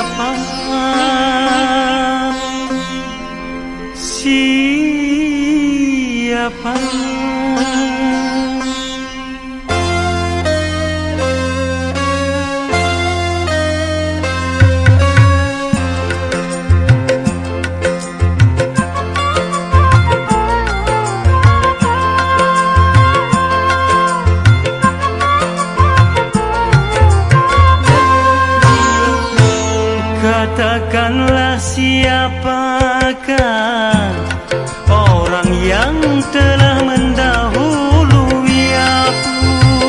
siapa? Siapa? Katakanlah siapakah orang yang telah mendahului aku.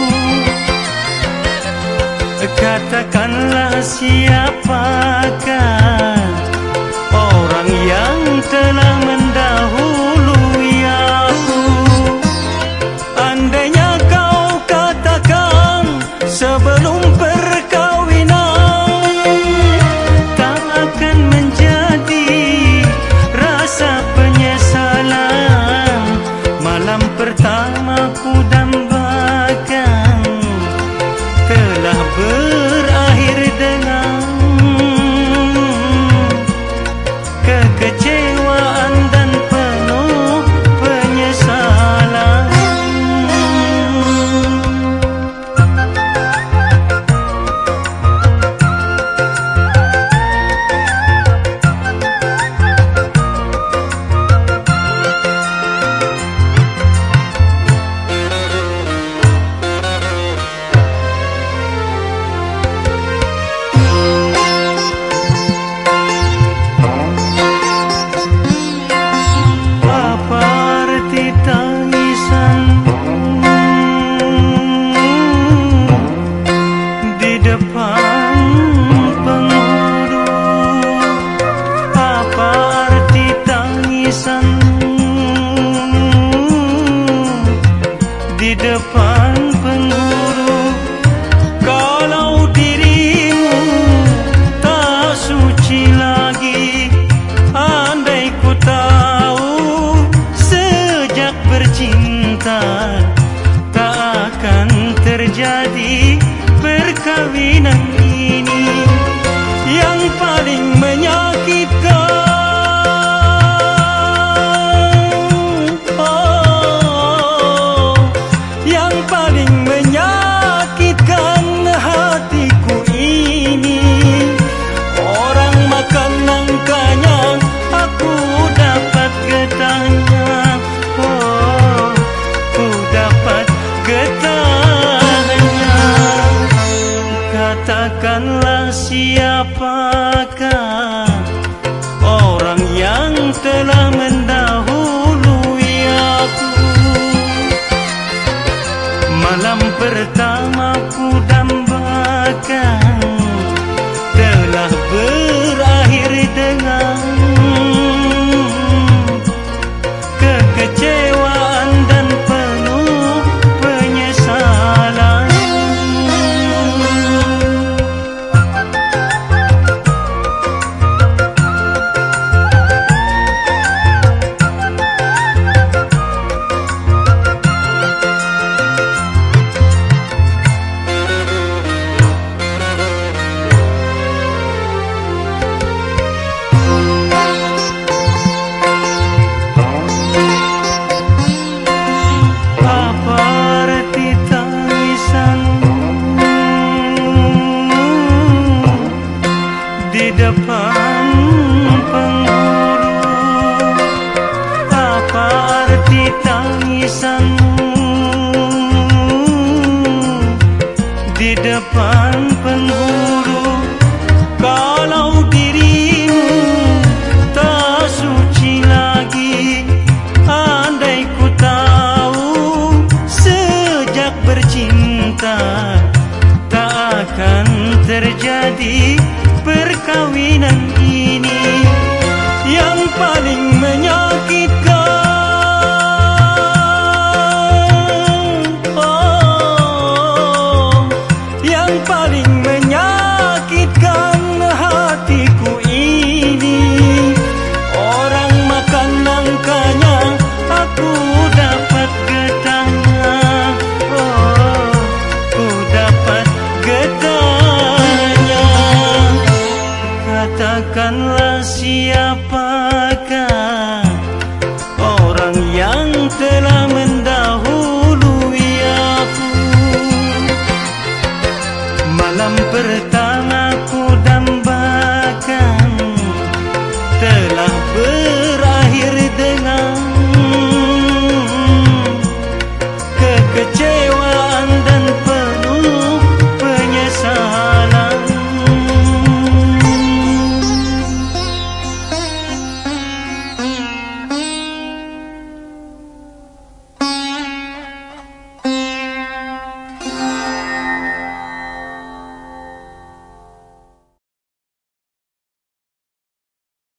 Katakanlah siapakah orang yang telah mendahului aku. Andainya kau katakan sebelum pertamaku dambakan telah berakhir dengan kekecewaan dan penuh penyesalan. Di depan penghulu, kalau dirimu tak suci lagi. Andai ku tahu sejak bercinta tak akan terjadi perkawinan ini yang paling menyakitkan. Katakanlah siapakah orang yang telah mendahului aku. Malam pertamaku dambakan telah berakhir dengan kekecewaan dan penuh penyesalan. Di depan penghulu, apa arti tangisanmu? Di depan penghulu, kalau dirimu tak suci lagi. Andai ku tahu sejak bercinta tak akan terjadi perkawinan